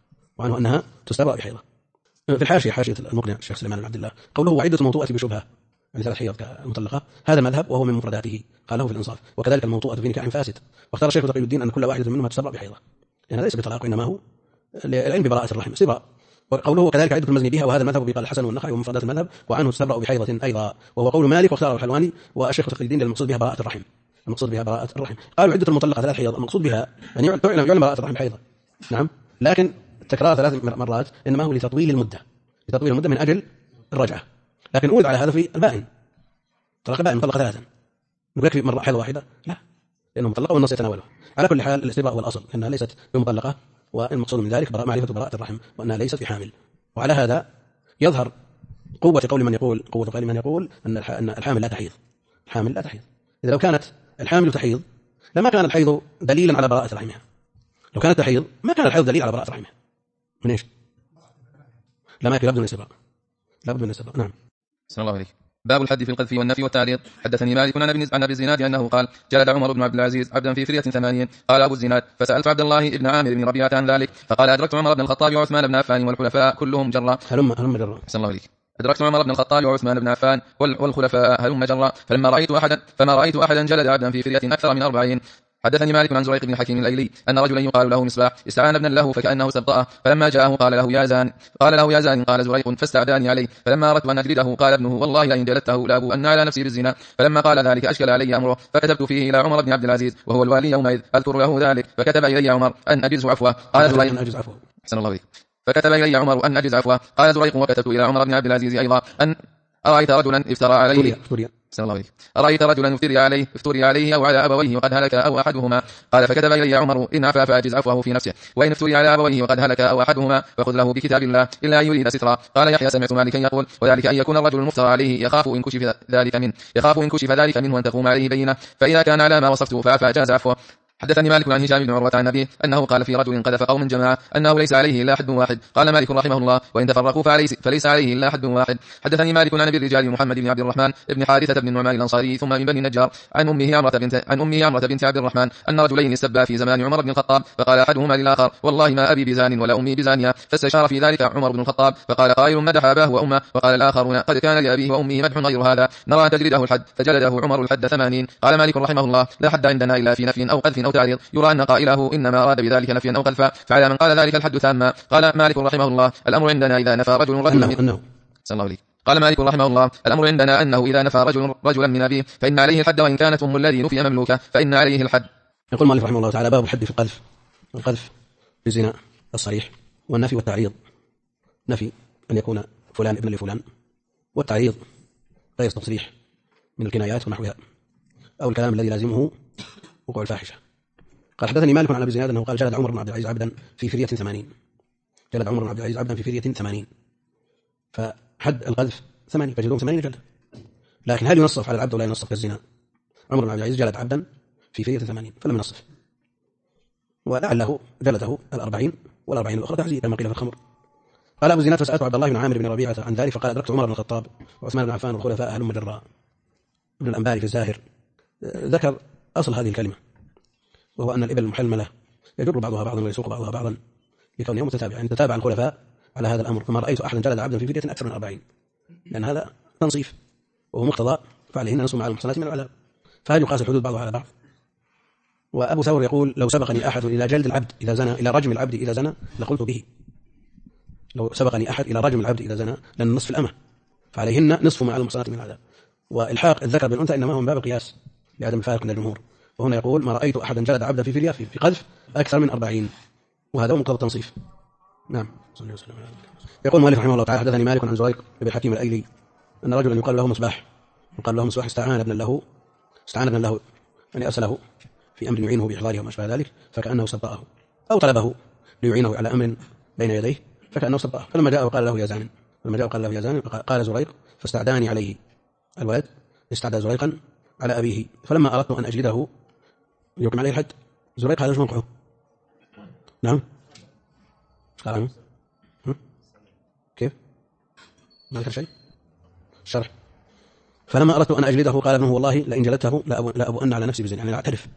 بحيضة. في الحاشية، حاشية المقنع الشيخ سليمان بن عبد الله، قوله: وعدة الموطوءة بشبهة، يعني 3 حيض كمطلقة، هذا مذهب وهو من مفرداته، قاله في الإنصاف. وكذلك الموطوءة في نكاح فاسد، واختار الشيخ تقي الدين أن كل واحدة منهما تستبرأ بحيضة، يعني ليس بطلاق، وإنما هو العلم ببراءة الرحم استبراء. وقوله: وكذلك عدة المزني بها، وهذا المذهب بقال الحسن والنخعي ومفردات المذهب، وعنه تستبرأ بحيضة أيضا، وهو قول مالك واختاره الحلواني والشيخ تقي الدين، المقصود بها براءة الرحم. قالوا: عدة المطلقة 3 حيض، المقصود بها أن يعلم براءة الرحم بحيضة. نعم، لكن تكرار 3 مرات إنما هو لتطويل المدة من أجل الرجعة. لكن أولد على هذا في البائن، طلاق البائن مطلقة 3، نقول يكفي مرة حيض واحدة؟ لا، لأنه مطلقة والنص يتناوله. على كل حال الاستبراء هو الأصل، أنها ليست بمطلقة، والمقصود من ذلك معرفة براءة الرحم، وأنها ليست بحامل. وعلى هذا يظهر قوة قول من يقول أن الحامل لا تحيض. الحامل لا تحيض. إذا لو كانت الحامل تحيض لما كان الحيض دليلا على براءة رحمها. لو كانت تحيض ما كان الحيض دليل على براءة رحمها. من إيش؟ لما يكفي لابد من الاستبراء. نعم. صلى الله عليه. باب الحد في القذف والنفي والتعريض. حدثني مالك عن ابي الزناد انه قال جلد عمر بن عبد العزيز عبدا في فرية 80. قال ابو الزناد فسالت عبد الله بن عامر بن ربيعة عن ذلك فقال ادركت عمر بن الخطاب وعثمان بن عفان والخلفاء كلهم جرا. هلم جرا. صلى الله عليه. أدركت عمر بن الخطاب وعثمان بن عفان والخلفاء هلم جرا فما رأيت أحدا جلد عبدا في فرية أكثر من 40. حدثني مالك عن زريق بن حكيم الأيلي أن رجلا يقال له مصباح استعان ابنا له فكأنه استبطأه فلما جاءه قال له يا زان قال زريق فاستعداني عليه فلما أردت أن أجلده قال ابنه والله لئن جلدته لأبو أن على نفسي بالزنا. فلما قال ذلك أشكل علي أمره فكتبت فيه إلى عمر بن عبد العزيز وهو الوالي يومئذ أذكر له ذلك فكتب إلي عمر أن أجز عفوه. قال زريق أحسن الله عليك. فكتب إلي عمر أن أجز عفوه. قال زريق وكتبت إلى عمر بن عبد العزيز أيضا أن أرأيت رجلا افترى عليه أرأيت رجلا افتري عليه أو على أبويه وقد هلك أو أحدهما. قال فكتب إلي عمر إن عفا فأجز عفوه في نفسه وإن افتري على أبويه وقد هلك أو أحدهما فخذ له بكتاب الله إلا أن يريد سترا. قال يحيى سمعت مالكا يقول وذلك أن يكون الرجل المفترى عليه يخاف إن كشف ذلك منه أن تقوم عليه بينة فإذا كان على ما وصفته فعفا جاز عفوه. حدثني مالك عن هشام بن عروة عن أبيه أنه قال في رجل قذف قوم جماعة أنه ليس عليه إلا حد واحد. قال مالك رحمه الله وإن تفرقوا فليس عليه إلا حد واحد. حدثني مالك عن أبي الرجال محمد بن عبد الرحمن بن حارثة بن النعمان الأنصاري ثم من بني النجار عن أمه عمرة بنت عبد الرحمن أن رجلين استبا في زمان عمر بن الخطاب فقال أحدهما للآخر والله ما أبي بزان ولا أمي بزانية. فاستشار في ذلك عمر بن الخطاب فقال قائل مدح أباه وأمه وقال الآخرون قد كان لأبيه وأمه مدح غير هذا نرى أن تجلده الحد فجلده عمر الحد 80. قال مالك رحمه الله لا حد عندنا إلا في نفي أو قذف أو تعريض يرى أن قائله إنما أراد بذلك نفيا أو قذفا فعلى من قال ذلك الحد تاما. قال مالك رحمه الله الأمر عندنا إذا نفى رجل رجلا قال مالك رحمه الله الأمر عندنا أنه إذا نفى رجلا من أبيه فإن عليه الحد وإن كانت أم الذي نفي مملوكة فإن عليه الحد. يقول مالك رحمه الله تعالى باب الحد في القذف بالزنا الصريح والنفي والتعريض. نفي أن يكون فلان ابن لفلان والتعريض غير تصريح من الكنايات ونحوها أو الكلام الذي لازمه وقوع الفاحشة. قال حدثني مالك عن أبي الزناد أنه قال جلد عمر بن عبد العزيز عبدا في فرية 80. جلد عمر بن عبد العزيز عبدا في فرية 80 فحد القذف 80 فجلدهم 80 جلدة. لكن هل ينصف على العبد ولا ينصف كالزنا؟ عمر بن عبد العزيز جلد عبدا في فرية 80 فلم ينصف ولعله جلده 40 وال40 الأخرى تعزيز كما قيل في الخمر. قال أبو الزناد فسألت عبد الله بن عامر بن ربيعة عن ذلك فقال أدركت عمر بن الخطاب وعثمان بن عفان والخلفاء هلم جرا. ابن الأنباري في الزاهر ذكر أصل هذه الكلمة وهو أن الإبل المحلملة يجر بعضها بعضا ويسوق بعضها بعضا لكونها متتابعة يعني تتابع الخلفاء على هذا الأمر. فما رأيت أحدا جلد عبدا في فرية أكثر من 40 لأن هذا تنصيف وهو مقتضى فعليهن نصف مع المحصنات من العذاب فهل يقاس الحدود بعضها على بعض. وأبو ثور يقول لو سبقني أحد إلى جلد العبد إذا زنى إلى رجم العبد إذا زنى لقلت به. لو سبقني أحد إلى رجم العبد إذا زنى لأن نصف الأمة فعليهن نصف مع المحصنات من العذاب. والحاق الذكر بالأنثى إنما هو من باب القياس لعدم الفارق من الجمهور. وهنا يقول ما رأيت أحدا جلد عبدا في فرية في قذف أكثر من 40 وهذا هو مقتضى التنصيف. نعم. يقول مالك رحمه الله تعالى حدثني مالك عن زريق بن حكيم الأيلي أن رجلا يقال له مصباح استعان ابنا له يعني أرسله في أمر يعينه بإحضاره وما أشبه ذلك فكأنه صدقه أو طلبه ليعينه على أمر بين يديه فكأنه صدقه. فلما جاء وقال له يا زان قال زريق فاستعداني عليه. الولد استعدى زريقا على أبيه فلما أردت أن أجلده يقيم عليه الحد. زريق هذا مش موقعه. نعم قال كيف ما ذكر شيء الشرح. فلما أردت أن أجلده قال ابنه والله لئن جلدته لا أبو أن على نفسي بالزنا يعني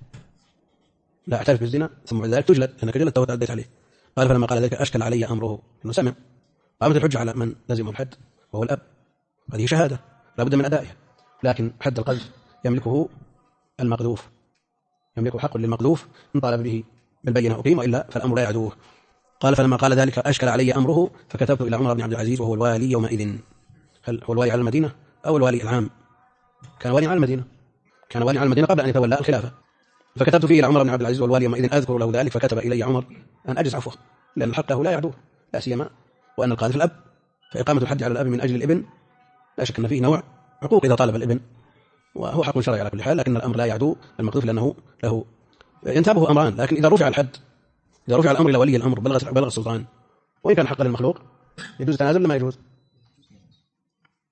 لا أعترف بالزنا ثم بعد ذلك تجلد لأنك جلدته وتعديت عليه. قال فلما قال ذلك أشكل علي أمره إنه سمع قامت الحجة على من لزمه الحد وهو الأب. هذه شهادة لا بد من أدائها لكن حد القذف يملكه المقذوف يملكه حق للمقذوف إن طالب به بالبينة أقيم وإلا فالأمر لا يعدوه. قال فلما قال ذلك أشكل علي أمره فكتبت إلى عمر بن عبد العزيز وهو الوالي يومئذ. هل هو الوالي على المدينة أو الوالي العام؟ كان والي على المدينة قبل أن يتولى الخلافة. فكتبت فيه إلى عمر بن عبد العزيز والوالي يومئذ أذكر له ذلك فكتب إلي عمر أن أجز عفوه لأن الحق له لا يعدوه لا سيما وأن القاذف الأب فإقامة الحد على الأب من أجل الابن لا شك أن فيه نوع عقوق إذا طالب الابن وهو حق شرعي على كل حال لكن الأمر لا يعدو المقذوف لأنه له ينتابه أمران. لكن إذا رفع الأمر إلى ولي الأمر بلغ السلطان وإن كان حقا للمخلوق يجوز تنازل لما يجوز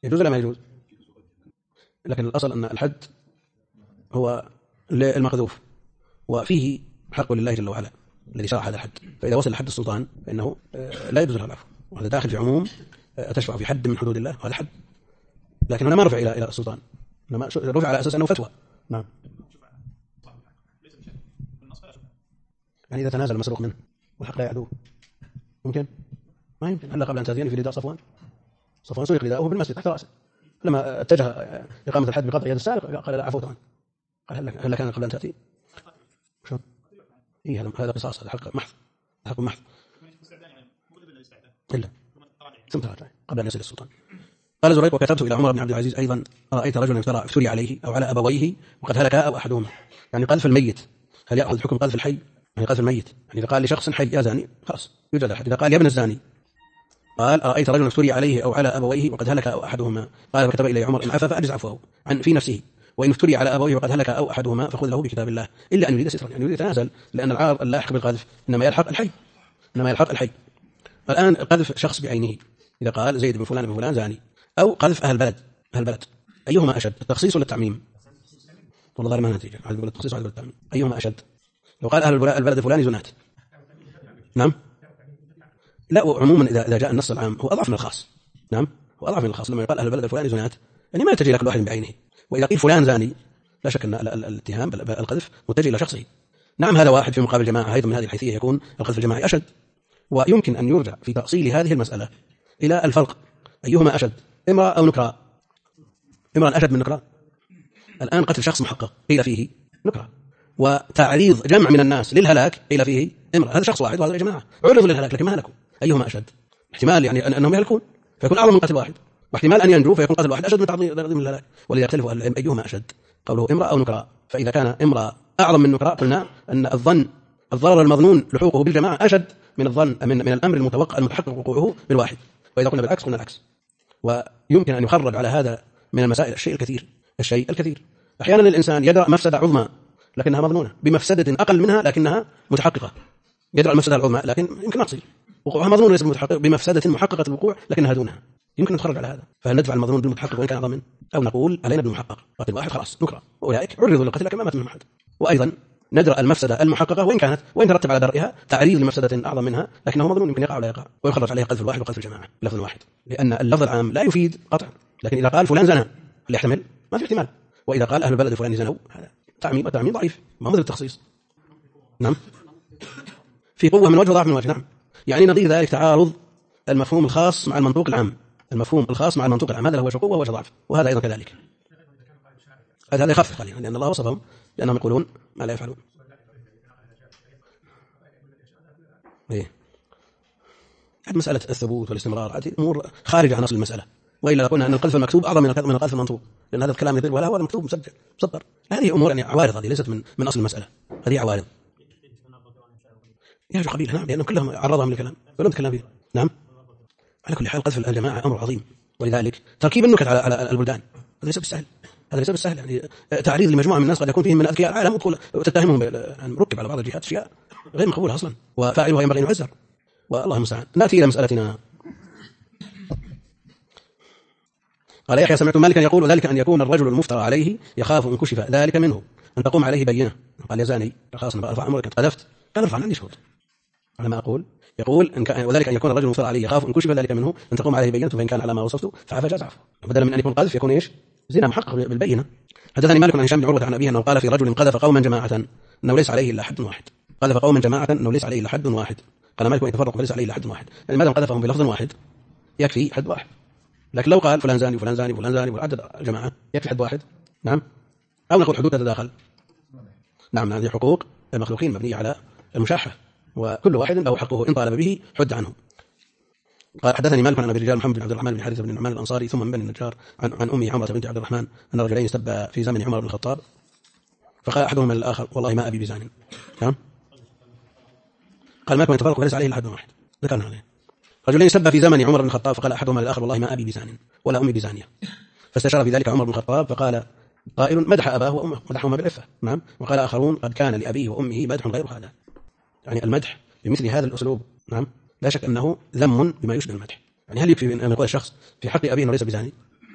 يجوز ولا ما يجوز؟ لكن الأصل أن الحد هو للمقذوف، وفيه حق لله جل وعلا الذي شرع هذا الحد، فإذا وصل لحد السلطان فإنه لا يجوز له العفو، وهذا داخل في عموم تشفع في حد من حدود الله، وهذا حد. لكن هنا ما رفع إلى السلطان، إنما رفع على أساس أنه فتوى. نعم. يعني إذا تنازل المسروق منه والحق لا يعدوه ممكن؟ ما يمكن. هلا قبل أن تأتيني في رداء صفوان سرق رداءه بالمسجد تحت رأسه، لما اتجه إقامة الحد بقطع يد السارق قال لا عفوت عنه، قال هلا كان قبل أن تأتي شو؟ إيه هذا قصاص، هذا حق محض، حق محض إلا ثم تراجع قبل أن يصل السلطان. قال زريق: وكتبت إلى عمر بن عبد العزيز أيضا: أرأيت رجلا افتري عليه أو على أبويه وقد هلك أو أحدهما. يعني قذف الميت هل يأخذ حكم قذف الحي؟ يعني قذف الميت، يعني إذا قال لشخص حي يا زاني خلاص يوجد أحد. إذا قال يا ابن الزاني، قال: أرأيت رجلا افتري عليه أو على أبويه وقد هلك أو أحدهما. قال: فكتب إلي عمر: إن عفا فأجز عفوه عن في نفسه، وإن افتري على أبويه وقد هلك أو أحدهما فخذ له بكتاب الله، إلا أن يريد سترا، يعني يريد يتنازل، لأن العار اللاحق بالقذف إنما يلحق الحي. الآن قذف شخص بعينه، إذا قال زيد بن فلان بن فلان زاني، أو قذف أهل البلد، أيهما أشد، التخصيص ولا التعميم؟ والله ظالم ما نتيجة، عاد يقول التخصيص وعاد يقول التعميم، أيهما أشد؟ لو قال أهل البلد الفلاني زنات، نعم، لا، عموما إذا جاء النص العام هو أضعف من الخاص، نعم، هو أضعف من الخاص. لما يقال أهل البلد الفلاني زنات يعني ما يتجه لكل واحد بعينه، وإذا قيل فلان زاني لا شك أن الاتهام القذف متجه إلى شخصه. نعم، هذا واحد في مقابل جماعة، أيضا من هذه الحيثية يكون القذف الجماعي أشد. ويمكن أن يرجع في تأصيل هذه المسألة إلى الفرق، أيهما أشد، امرأة أو نكراء؟ امرأة أشد من نكراء. الآن قتل شخص محقق قيل فيه نكراء، وتعريض جمع من الناس للهلاك قيل فيه امرأة. هذا شخص واحد وهذا جماعة عرضوا للهلاك لكن ما هلكوا، أيهما أشد؟ احتمال يعني أنهم يهلكون فيكون أعظم من قتل واحد، واحتمال أن ينجو فيكون قتل واحد أشد من تعظيم الهلاك. ولذا يختلف أهل العلم أيهما أشد، قوله امرأة أو نكراء. فإذا كان امرأة أعظم من نكراء قلنا أن الضرر المظنون لحوقه بالجماعة أشد من الظن من الأمر المتوقع المتحقق وقوعه بالواحد. وإذا قلنا بالعكس قلنا العكس. ويمكن أن يخرج على هذا من المسائل الشيء الكثير. أحيانا الإنسان يدرأ مفسدة عظمى لكنها مظنونة بمفسدة أقل منها لكنها متحققة، يدرأ المفسدة العظمى لكن يمكن ما تصير، وقوعها مظنون ليس متحقق، بمفسدة محققة الوقوع لكنها دونها، يمكن أن نتخرج على هذا. فهل ندفع المظنون بالمتحقق وإن كان أعظم منه، أو نقول علينا بالمحقق قتل واحد خلاص نكرة، وأولئك عرضوا للقتل لكن ما مات منهم أحد. وأيضا ندرأ المفسدة المحققة وإن ترتب على درئها تعريض لمفسدة أعظم منها لكنه مظنون يمكن يقع ولا يقع، ويخرج عليه قذف الواحد وقذف الجماعة بلفظ واحد، لأن اللفظ العام لا يفيد قطعا. لكن إذا قال فلان زنى اللي يحتمل ما في احتمال، وإذا قال أهل البلد الفلاني زنوا هذا تعميم ضعيف ما مثل التخصيص. نعم، في قوة من وجه وضعف من وجه. نعم، يعني نظير ذلك تعارض المفهوم الخاص مع المنطوق العام، المفهوم الخاص مع المنطوق العام، هذا هو وجه قوة ووجه ضعف، وهذا أيضا كذلك. هذا يخفف قليلا لأن الله وصفهم لأنهم يقولون ما لا يفعلون. إيه، مسألة الثبوت والاستمرار هذه أمور خارجة عن أصل المسألة، وإلا قلنا أن القذف المكتوب أعظم من القذف المنطوق، لأن هذا الكلام يضل ولا هو المكتوب مسطر. هذه أمور يعني عوارض، هذه ليست من أصل المسألة، هذه عوارض يا جو قبيلة. نعم، لأنهم كلهم عرضهم للكلام ولم تكلم فيه. نعم، على كل حال قذف الجماعة أمر عظيم، ولذلك تركيب النكت على البلدان هذا ليس بالسهل، يعني تعريض لمجموعة من الناس قد يكون فيهم من أذكياء العالم وتتهمهم أن مركب على بعض الجهات أشياء غير مقبولة أصلا، وفاعلها ينبغي أن يعزر، والله المستعان. نأتي إلى مسألتنا. قال يحيى: سمعت مالكا يقول: وذلك أن يكون الرجل المفترى عليه يخاف إن كشف ذلك منه أن تقوم عليه بينة. قال: يا زاني خلاص أنا أرفع أمرك، قذفت، قال: ارفع عني شهود. على ما أقول يقول وذلك أن يكون الرجل المفترى عليه يخاف إن كشف ذلك منه أن تقوم عليه بينة، فإن كان على ما وصفته فعفى جاز عفو، بدلا من أن يكون قذف يكون إيش؟ زنا محقق بالبينة. حدثني مالك عن هشام بن عروة عن أبيه أنه قال في رجل قذف قوما جماعة أنه ليس عليه إلا حد واحد. قذف قوما جماعة أنه ليس عليه إلا حد واحد. قال مالك: وإن تفرق فليس عليه إلا حد واحد، يعني ما دام قذفهم بلفظ واحد يكفي حد واحد. لكن لو قال فلان زاني وفلان زاني وفلان زاني وعدد الجماعة يكفي حد واحد. نعم، أو نقول حدود تتداخل. نعم، هذه حقوق المخلوقين مبنية على المشاحة، وكل واحد له حقه إن طالب به حد عنه. قال: حدثني مالك عن أبي الرجال محمد بن عبد الرحمن بن حارثة بن النعمان الأنصاري ثم من بني النجار عن أمي عمرة بنت عبد الرحمن أن رجلين استبا في زمن عمر بن الخطاب، فقال أحدهما للآخر: والله ما أبي بزان. نعم، قال: مالك: وإن تفرق فليس عليه إلا حد واحد. ذكرنا عليه. رجلين استبا في زمن عمر بن الخطاب، فقال أحدهما للآخر: والله ما أبي بزان ولا أمي بزانية. فاستشار في ذلك عمر بن الخطاب فقال قائل: مدح أباه وأمه، مدحهما بالعفة. نعم، وقال آخرون: قد كان لأبيه وأمه مدح غير هذا. يعني المدح بمثل هذا الأسلوب نعم لا شك أنه ذم بما يشبه المدح. يعني هل يكفي أن يقول الشخص في حق أبيه أنه ليس بزاني؟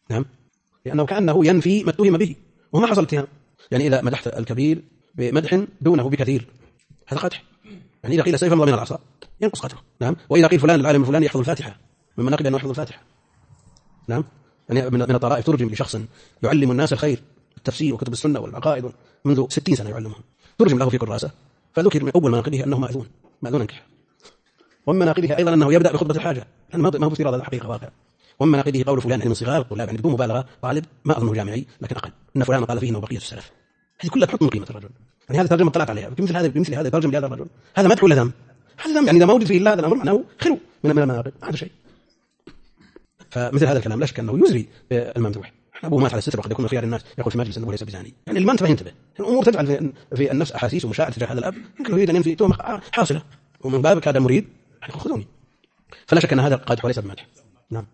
نعم، لأنه كأنه ينفي ما اتهم به وما حصل اتهام. يعني إذا مدحت الكبير بمدح دونه بكثير هذا قدح. يعني إذا قيل السيف أمضى من العصا ينقص قدره. نعم. وإذا قيل فلان العالم الفلاني يحفظ الفاتحة من مناقب أنه يحفظ الفاتحة. نعم. يعني من الطرائف ترجم لشخص يعلم الناس الخير التفسير وكتب السنة والعقائد منذ 60 سنة يعلمهم، ترجم له في كراسة، فذكر من أول مناقبه أنه مأذون انكح. ومن مناقبه أيضا أنه يبدأ بخطبة الحاجة، يعني ما هو افتراض، هذا حقيقة واقع. ومن مناقبه قول فلان يعني من صغار الطلاب، يعني بدون مبالغة طالب ما أظنه جامعي لكن أقل، إن فلان قال فيه إنه بقية السلف. هذه كلها تحط من قيمة الرجل. يعني هذا ترجمة طلعت عليها بمثل هذا ترجم لهذا الرجل، هذا مدح ولا ذم؟ هذا ذم. يعني إذا ما وجد فيه إلا هذا الأمر معناه خلو من المناقب، هذا شيء. فمثل هذا الكلام لا شك أنه يزري الممدوح. أبوه مات على الستر وقد يكون خيار الناس يقول في مجلس أنه ليس بزاني. يعني اللي ما انتبه ينتبه. الأمور تجعل في النفس أحاسيس ومشاعر تجاه هذا الأب يمكن يريد أن ينفي تهمة حاصلة، ومن بابك هذا المريد يقول خذوني. فلا شك أن هذا قادح وليس بمدح. نعم.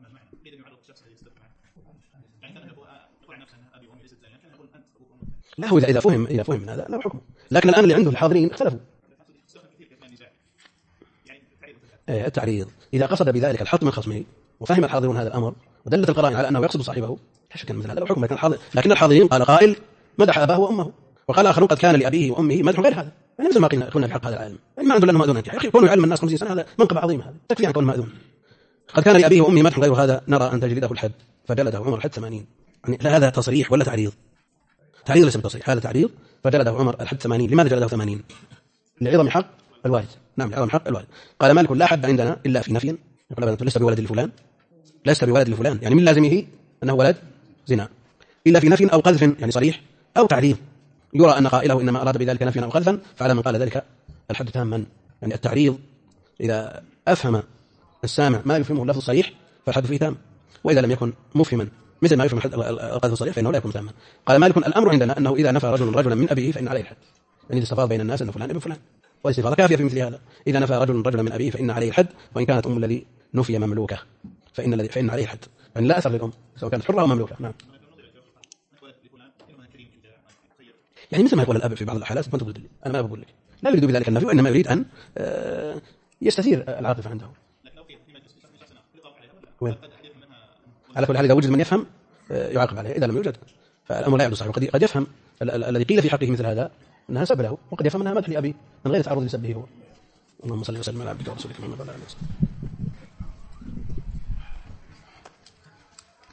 لا هو إذا فهم من هذا لا حكم. لكن الآن اللي عنده الحاضرين اختلفوا. التعريض إذا قصد بذلك الحط من خصمه وفهم الحاضرون هذا الأمر ودلت القرائن على أنه يقصد صاحبه لا شك أن مثل هذا لا حكم. لكن الحاضرين قال قائل مدح أباه وأمه، وقال آخرون قد كان لأبيه وأمه مدح غير هذا. يعني مثل ما قلنا في حق هذا العالم، يعني ما عنده لأنه مأذون. يا أخي كونه يعلم الناس 50 سنة هذا منقبة عظيمة، هذا تكفي عن كونه مأذون. قد كان لأبيه وأمه مدح غير هذا نرى أن تجلده الحد، فجلده عمر الحد 80. يعني هذا تصريح ولا تعريض؟ تعريض ليس بتصريح، هذا تعريض. فجلده عمر الحد 80. لماذا جلده 80؟ لعظم حق الوالد. نعم، لعظم حق الوالد. قال مالك لا حد عندنا إلا في نفي، يقول أبدا لست بولد لفلان، لست بولد لفلان، يعني من لازمه أنه ولد زنا، إلا في نفي أو قذف يعني صريح، أو تعريض يرى أن قائله إنما أراد بذلك نفيا أو قذفا، فعلى من قال ذلك الحد تاما. يعني التعريض إذا أفهم السامع ما يفهمه اللفظ الصريح فالحد فيه تام، وإذا لم يكن مفهما مثل ما يفهم القذف الصريح فإنه لا يكون تاما. قال مالك الأمر عندنا أنه إذا نفى رجل رجلا من أبيه فإن عليه الحد، يعني إذا استفاض بين الناس أنه فلان ابن فلان، والاستفاضة كافية في مثل هذا. إذا نفى رجل رجلا من أبيه فإن عليه الحد، وإن كانت أم الذي نفي مملوكة فإن عليه الحد، يعني لا أثر للأم سواء كانت حرة أو مملوكة. نعم. يعني مثل ما يقول الأب في بعض الحالات كنت قلت لي أنا ما بقول لك، لا يريد بذلك النفي، وإنما يريد أن يستثير العاطفة عنده. على كل حال إذا وجد من يفهم يعاقب عليه، إذا لم يوجد فالأمر لا يعد صحيح. قد يفهم الذي قيل في حقه مثل هذا أنها سب له، وقد يفهم أنها مدح لأبيه من غير تعرض لسبه هو. اللهم صل وسلم على عبدك ورسولك محمد وعلى آله وصحبه.